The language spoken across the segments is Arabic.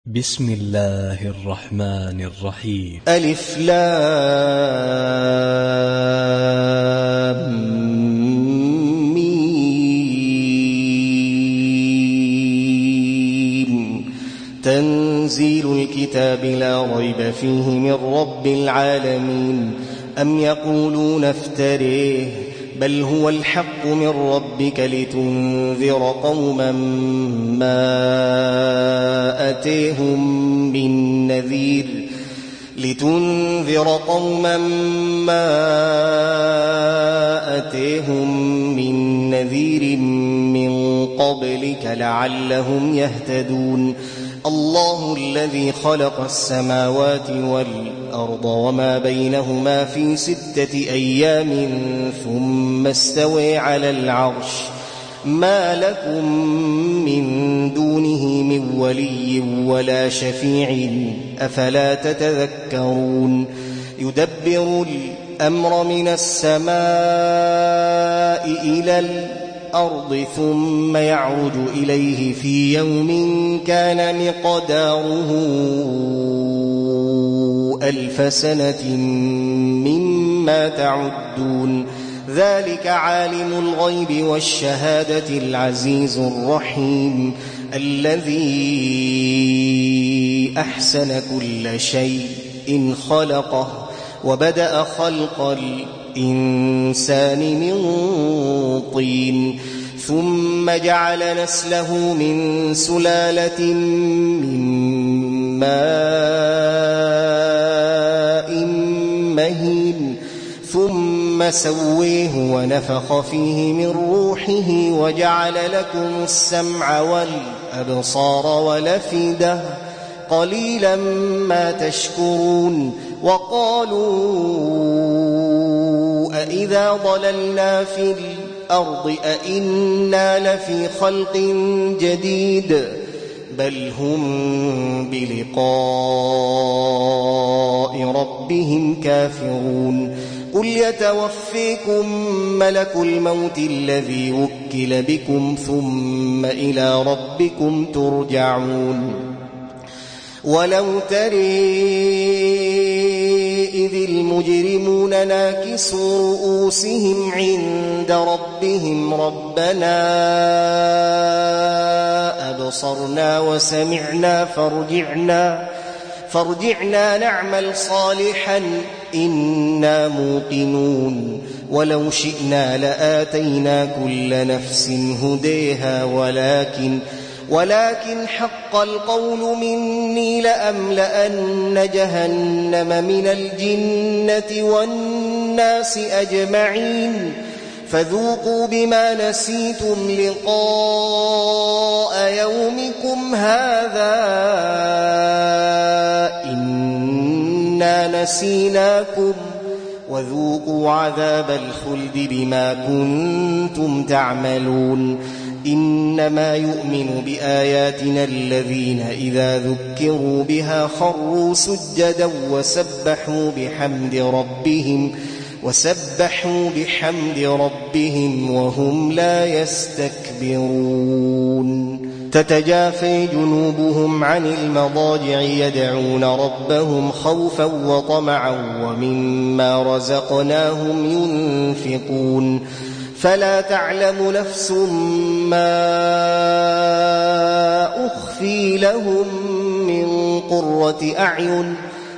بسم الله الرحمن الرحيم. ألف لام ميم. تنزيل الكتاب لا ريب فيه من رب العالمين. أم يقولون افتريه بل هو الحق من ربك لتنذر قوما ما أتيهم من نذير من قبلك لعلهم يهتدون. الله الذي خلق السماوات والأرض وما بينهما في 6 أيام ثم استوى على العرش. ما لكم من دونه من ولي ولا شفيع أفلا تتذكرون. يدبر الأمر من السماء إلى الأرض ثم يعرج إليه في يوم كان مقداره 1000 سنة مما تعدون. ذلك عالم الغيب والشهادة العزيز الرحيم الذي أحسن كل شيء خلقه وبدأ خلق الإنسان من طين ثم جعل نسله من سلالة من ماء مهين ثم سويه ونفخ فيه من روحه وجعل لكم السمع والأبصار والأفئدة قليلا ما تشكرون. وقالوا أإذا ضللنا في الأرض أإنا لفي خلق جديد بل هم بلقاء ربهم كافرون. قل يتوفيكم ملك الموت الذي وكل بكم ثم إلى ربكم ترجعون. ولو ترى إذ المجرمون ناكسوا رؤوسهم عند ربهم ربنا أبصرنا وسمعنا فارجعنا نعمل صالحا إنا موقنون. ولو شئنا لآتينا كل نفس هديها ولكن حق القول مني لأملأن جهنم من الجنة والناس أجمعين. فذوقوا بما نسيتم لقاء يومكم هذا إنا نسيناكم وذوقوا عذاب الخلد بما كنتم تعملون. إنما يؤمن بآياتنا الذين إذا ذكروا بها خروا سجدا وسبحوا بحمد ربهم وهم لا يستكبرون. تتجافى جنوبهم عن المضاجع يدعون ربهم خوفا وطمعا ومما رزقناهم ينفقون. فلا تعلم نفس ما أخفي لهم من قرة أعين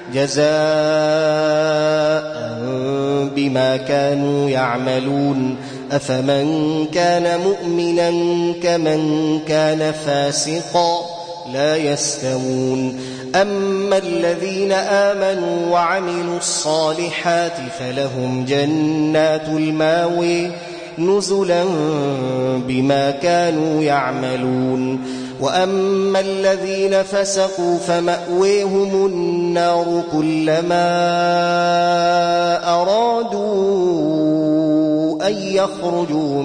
جزاء بما كانوا يعملون. أفمن كان مؤمنا كمن كان فاسقا لا يستوون. أما الذين آمنوا وعملوا الصالحات فلهم جنات الماوى نزلا بما كانوا يعملون. وأما الذين فسقوا فمأويهم النار كلما أرادوا أن يخرجوا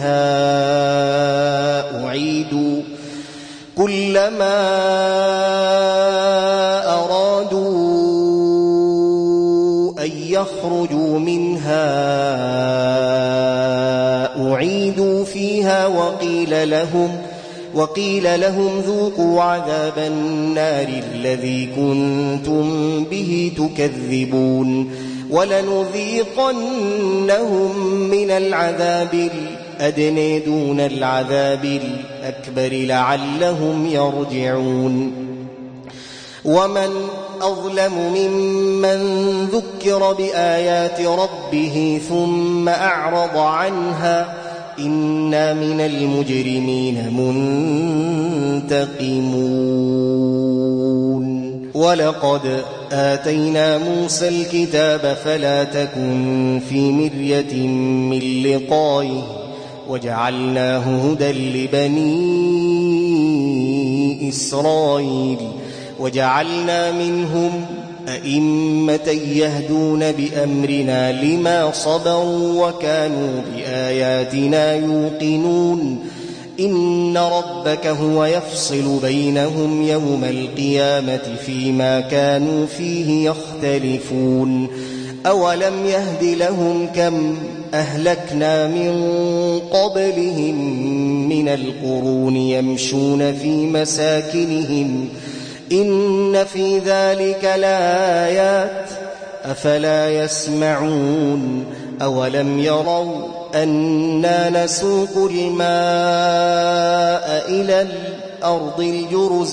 منها أعيدوا فيها وقيل لهم ذوقوا عذاب النار الذي كنتم به تكذبون ولنذيقنهم من العذاب الأدنى دون العذاب الأكبر لعلهم يرجعون ومن أظلم ممن ذكر بآيات ربه ثم أعرض عنها إنا من المجرمين منتقمون ولقد آتينا موسى الكتاب فلا تكن في مرية من لقائه وجعلناه هدى لبني إسرائيل وجعلنا منهم أئمة يهدون بأمرنا لما صبروا وكانوا بآياتنا يوقنون إن ربك هو يفصل بينهم يوم القيامة فيما كانوا فيه يختلفون أولم يهد لهم كم أهلكنا من قبلهم من القرون يمشون في مساكنهم إن في ذلك لآيات أفلا يسمعون أولم يروا أنا نسوق الماء إلى الأرض الجرز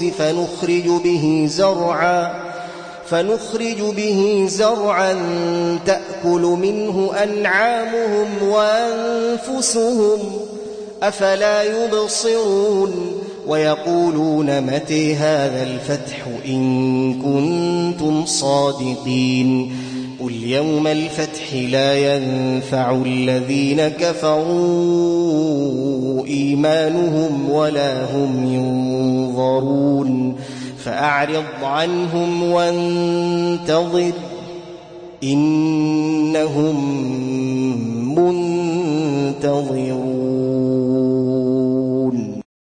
فنخرج به زرعا تأكل منه أنعامهم وأنفسهم أفلا يبصرون ويقولون متى هذا الفتح إن كنتم صادقين قل يوم الفتح لا ينفع الذين كفروا إيمانهم ولا هم ينظرون فأعرض عنهم وانتظر إنهم منتظرون